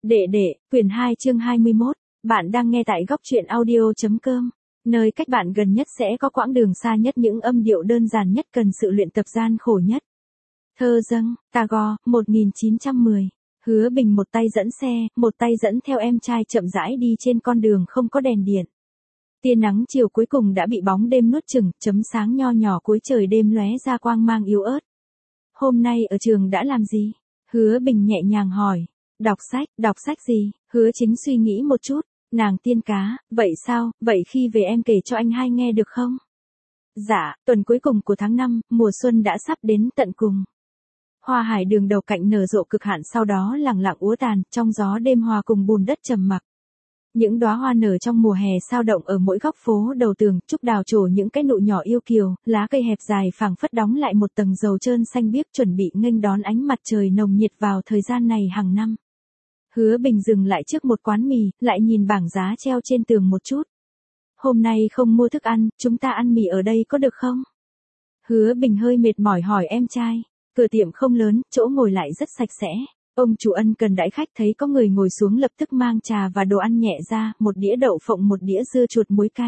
Đệ đệ, quyển 2 chương 21, bạn đang nghe tại góc truyện audio.com, nơi cách bạn gần nhất sẽ có quãng đường xa nhất, những âm điệu đơn giản nhất cần sự luyện tập gian khổ nhất. Thơ dâng, Tagore, 1910. Hứa Bình một tay dẫn xe, một tay dẫn theo em trai chậm rãi đi trên con đường không có đèn điện. Tia nắng chiều cuối cùng đã bị bóng đêm nuốt chửng, chấm sáng nho nhỏ cuối trời đêm lóe ra quang mang yếu ớt. Hôm nay ở trường đã làm gì? Hứa Bình nhẹ nhàng hỏi. Đọc sách gì? Hứa Chính suy nghĩ một chút, nàng tiên cá, vậy sao, vậy khi về em kể cho anh hai nghe được không? Dạ, tuần cuối cùng của tháng 5, mùa xuân đã sắp đến tận cùng. Hoa hải đường đầu cạnh nở rộ cực hạn, sau đó lẳng lặng úa tàn, trong gió đêm hòa cùng bùn đất trầm mặc. Những đóa hoa nở trong mùa hè sao động ở mỗi góc phố đầu tường, trúc đào trổ những cái nụ nhỏ yêu kiều, lá cây hẹp dài phảng phất đóng lại một tầng dầu trơn xanh biếc, chuẩn bị nghênh đón ánh mặt trời nồng nhiệt vào thời gian này hàng năm. Hứa Bình dừng lại trước một quán mì, lại nhìn bảng giá treo trên tường một chút. Hôm nay không mua thức ăn, chúng ta ăn mì ở đây có được không? Hứa Bình hơi mệt mỏi hỏi em trai. Cửa tiệm không lớn, chỗ ngồi lại rất sạch sẽ. Ông chủ ân cần đãi khách, thấy có người ngồi xuống lập tức mang trà và đồ ăn nhẹ ra, một đĩa đậu phộng, một đĩa dưa chuột muối cay.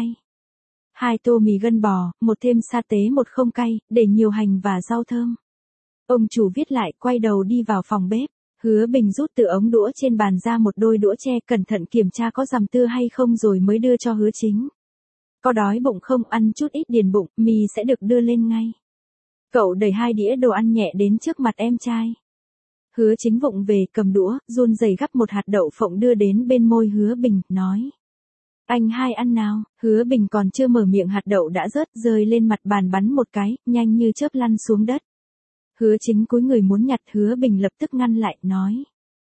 2 tô mì gân bò, một thêm sa tế, một không cay, để nhiều hành và rau thơm. Ông chủ viết lại, quay đầu đi vào phòng bếp. Hứa Bình rút từ ống đũa trên bàn ra một đôi đũa tre, cẩn thận kiểm tra có dằm tưa hay không rồi mới đưa cho Hứa Chính. Có đói bụng không, ăn chút ít điền bụng, mì sẽ được đưa lên ngay. Cậu đẩy 2 đĩa đồ ăn nhẹ đến trước mặt em trai. Hứa Chính vụng về, cầm đũa, run rẩy gắp một hạt đậu phộng đưa đến bên môi Hứa Bình, nói. Anh hai ăn nào? Hứa Bình còn chưa mở miệng, hạt đậu đã rơi lên mặt bàn bắn một cái, nhanh như chớp lăn xuống đất. Hứa Chính cúi người muốn nhặt, Hứa Bình lập tức ngăn lại, nói.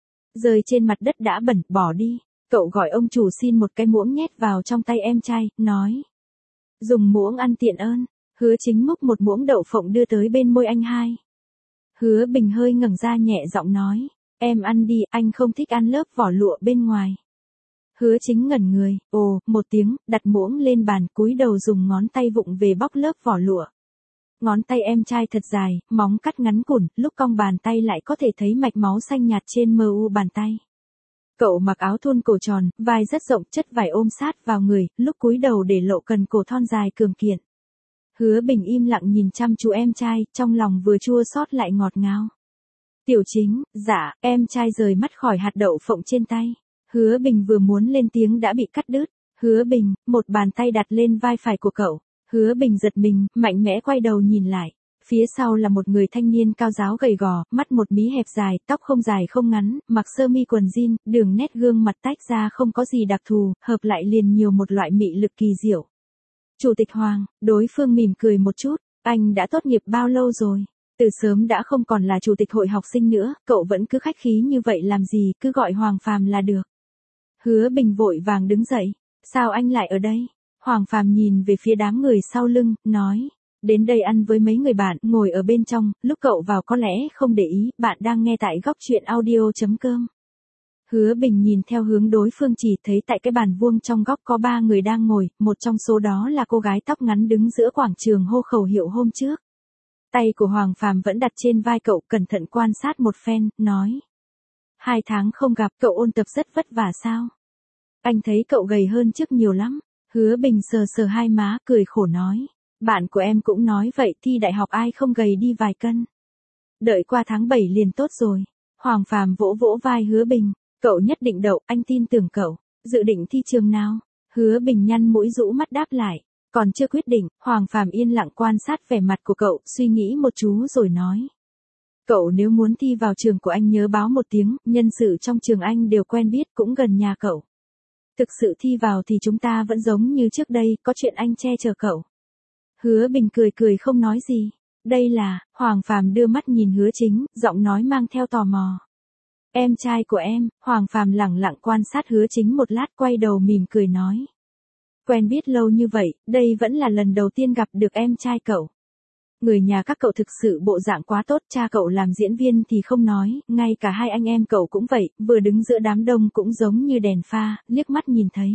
Rơi trên mặt đất đã bẩn, bỏ đi. Cậu gọi ông chủ xin một cái muỗng nhét vào trong tay em trai, nói. Dùng muỗng ăn tiện ơn. Hứa Chính múc một muỗng đậu phộng đưa tới bên môi anh hai. Hứa Bình hơi ngẩng ra nhẹ giọng nói. Em ăn đi, anh không thích ăn lớp vỏ lụa bên ngoài. Hứa Chính ngẩn người, ồ, một tiếng, đặt muỗng lên bàn, cúi đầu dùng ngón tay vụng về bóc lớp vỏ lụa. Ngón tay em trai thật dài, móng cắt ngắn cùn, lúc cong bàn tay lại có thể thấy mạch máu xanh nhạt trên mu bàn tay. Cậu mặc áo thun cổ tròn, vai rất rộng, chất vải ôm sát vào người, lúc cúi đầu để lộ cần cổ thon dài cường kiện. Hứa Bình im lặng nhìn chăm chú em trai, trong lòng vừa chua xót lại ngọt ngào. Tiểu Chính, dạ, em trai rời mắt khỏi hạt đậu phộng trên tay. Hứa Bình vừa muốn lên tiếng đã bị cắt đứt. Hứa Bình, một bàn tay đặt lên vai phải của cậu. Hứa Bình giật mình, mạnh mẽ quay đầu nhìn lại. Phía sau là một người thanh niên cao ráo gầy gò, mắt một mí hẹp dài, tóc không dài không ngắn, mặc sơ mi quần jean, đường nét gương mặt tách ra không có gì đặc thù, hợp lại liền nhiều một loại mị lực kỳ diệu. Chủ tịch Hoàng, đối phương mỉm cười một chút, anh đã tốt nghiệp bao lâu rồi? Từ sớm đã không còn là chủ tịch hội học sinh nữa, cậu vẫn cứ khách khí như vậy làm gì, cứ gọi Hoàng Phàm là được. Hứa Bình vội vàng đứng dậy, sao anh lại ở đây? Hoàng Phàm nhìn về phía đám người sau lưng, nói, đến đây ăn với mấy người bạn, ngồi ở bên trong, lúc cậu vào có lẽ không để ý, bạn đang nghe tại góc truyện audio.com. Hứa Bình nhìn theo hướng đối phương chỉ, thấy tại cái bàn vuông trong góc có 3 người đang ngồi, một trong số đó là cô gái tóc ngắn đứng giữa quảng trường hô khẩu hiệu hôm trước. Tay của Hoàng Phàm vẫn đặt trên vai cậu, cẩn thận quan sát một phen, nói. 2 tháng không gặp, cậu ôn tập rất vất vả sao? Anh thấy cậu gầy hơn trước nhiều lắm. Hứa Bình sờ sờ hai má, cười khổ nói. Bạn của em cũng nói vậy, thi đại học ai không gầy đi vài cân. Đợi qua tháng 7 liền tốt rồi. Hoàng Phàm vỗ vỗ vai Hứa Bình. Cậu nhất định đậu, anh tin tưởng cậu. Dự định thi trường nào? Hứa Bình nhăn mũi rũ mắt đáp lại. Còn chưa quyết định. Hoàng Phàm yên lặng quan sát vẻ mặt của cậu, suy nghĩ một chú rồi nói. Cậu nếu muốn thi vào trường của anh nhớ báo một tiếng, nhân sự trong trường anh đều quen biết, cũng gần nhà cậu. Thực sự thi vào thì chúng ta vẫn giống như trước đây, có chuyện anh che chở cậu. Hứa Bình cười cười không nói gì. Đây là, Hoàng Phàm đưa mắt nhìn Hứa Chính, giọng nói mang theo tò mò. Em trai của em. Hoàng Phàm lẳng lặng quan sát Hứa Chính một lát, quay đầu mỉm cười nói. Quen biết lâu như vậy, đây vẫn là lần đầu tiên gặp được em trai cậu. Người nhà các cậu thực sự bộ dạng quá tốt, cha cậu làm diễn viên thì không nói, ngay cả 2 anh em cậu cũng vậy, vừa đứng giữa đám đông cũng giống như đèn pha, liếc mắt nhìn thấy.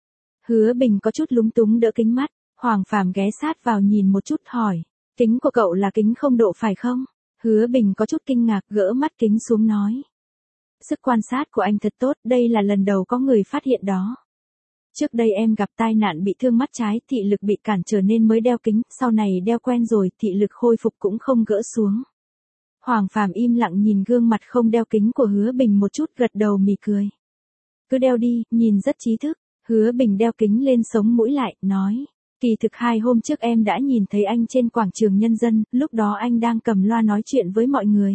Hứa Bình có chút lúng túng đỡ kính mắt, Hoàng Phàm ghé sát vào nhìn một chút hỏi, kính của cậu là kính không độ phải không? Hứa Bình có chút kinh ngạc, gỡ mắt kính xuống nói. Sức quan sát của anh thật tốt, đây là lần đầu có người phát hiện đó. Trước đây em gặp tai nạn bị thương mắt trái, thị lực bị cản trở nên mới đeo kính, sau này đeo quen rồi, thị lực khôi phục cũng không gỡ xuống. Hoàng Phàm im lặng nhìn gương mặt không đeo kính của Hứa Bình một chút, gật đầu mỉm cười. Cứ đeo đi, nhìn rất trí thức. Hứa Bình đeo kính lên sống mũi lại, nói. Kỳ thực 2 hôm trước em đã nhìn thấy anh trên quảng trường Nhân dân, lúc đó anh đang cầm loa nói chuyện với mọi người.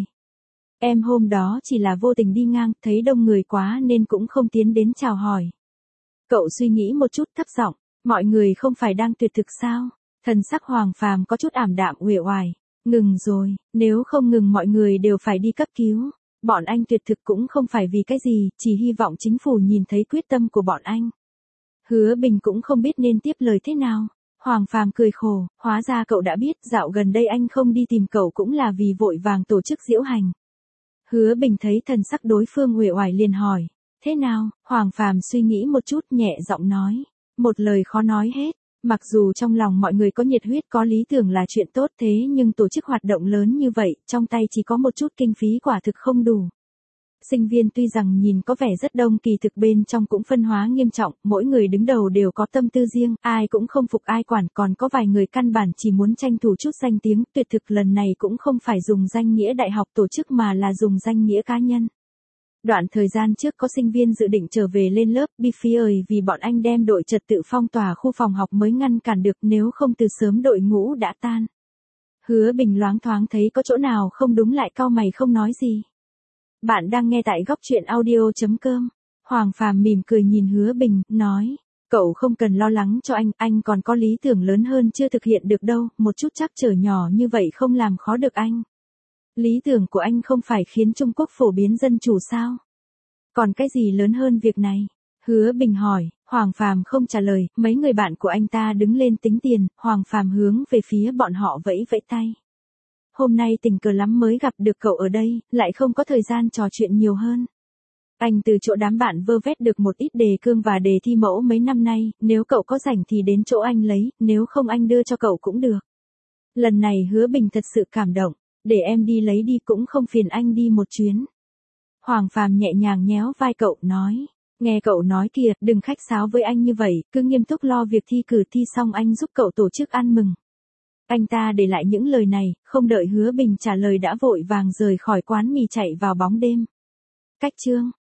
Em hôm đó chỉ là vô tình đi ngang, thấy đông người quá nên cũng không tiến đến chào hỏi. Cậu suy nghĩ một chút thấp giọng, mọi người không phải đang tuyệt thực sao? Thần sắc Hoàng Phàm có chút ảm đạm uể oải. Ngừng rồi, nếu không ngừng mọi người đều phải đi cấp cứu. Bọn anh tuyệt thực cũng không phải vì cái gì, chỉ hy vọng chính phủ nhìn thấy quyết tâm của bọn anh. Hứa Bình cũng không biết nên tiếp lời thế nào. Hoàng Phàm cười khổ, hóa ra cậu đã biết, dạo gần đây anh không đi tìm cậu cũng là vì vội vàng tổ chức diễu hành. Hứa Bình thấy thần sắc đối phương uể oải liền hỏi, thế nào? Hoàng Phàm suy nghĩ một chút, nhẹ giọng nói, một lời khó nói hết. Mặc dù trong lòng mọi người có nhiệt huyết, có lý tưởng là chuyện tốt, thế nhưng tổ chức hoạt động lớn như vậy, trong tay chỉ có một chút kinh phí quả thực không đủ. Sinh viên tuy rằng nhìn có vẻ rất đông, kỳ thực bên trong cũng phân hóa nghiêm trọng, mỗi người đứng đầu đều có tâm tư riêng, ai cũng không phục ai quản, còn có vài người căn bản chỉ muốn tranh thủ chút danh tiếng, tuyệt thực lần này cũng không phải dùng danh nghĩa đại học tổ chức mà là dùng danh nghĩa cá nhân. Đoạn thời gian trước có sinh viên dự định trở về lên lớp, bi phí ơi vì bọn anh đem đội trật tự phong tỏa khu phòng học mới ngăn cản được, nếu không từ sớm đội ngũ đã tan. Hứa Bình loáng thoáng thấy có chỗ nào không đúng lại cau mày không nói gì. Bạn đang nghe tại góc truyện audio.com. Hoàng Phàm mỉm cười nhìn Hứa Bình, nói, cậu không cần lo lắng cho anh còn có lý tưởng lớn hơn chưa thực hiện được đâu, một chút trắc trở nhỏ như vậy không làm khó được anh. Lý tưởng của anh không phải khiến Trung Quốc phổ biến dân chủ sao? Còn cái gì lớn hơn việc này? Hứa Bình hỏi. Hoàng Phàm không trả lời, mấy người bạn của anh ta đứng lên tính tiền, Hoàng Phàm hướng về phía bọn họ vẫy vẫy tay. Hôm nay tình cờ lắm mới gặp được cậu ở đây, lại không có thời gian trò chuyện nhiều hơn. Anh từ chỗ đám bạn vơ vét được một ít đề cương và đề thi mẫu mấy năm nay, nếu cậu có rảnh thì đến chỗ anh lấy, nếu không anh đưa cho cậu cũng được. Lần này Hứa Bình thật sự cảm động, để em đi lấy đi cũng không phiền anh đi một chuyến. Hoàng Phàm nhẹ nhàng nhéo vai cậu, nói, nghe cậu nói kìa, đừng khách sáo với anh như vậy, cứ nghiêm túc lo việc thi cử, thi xong anh giúp cậu tổ chức ăn mừng. Anh ta để lại những lời này, không đợi Hứa Bình trả lời đã vội vàng rời khỏi quán mì chạy vào bóng đêm. Cách chương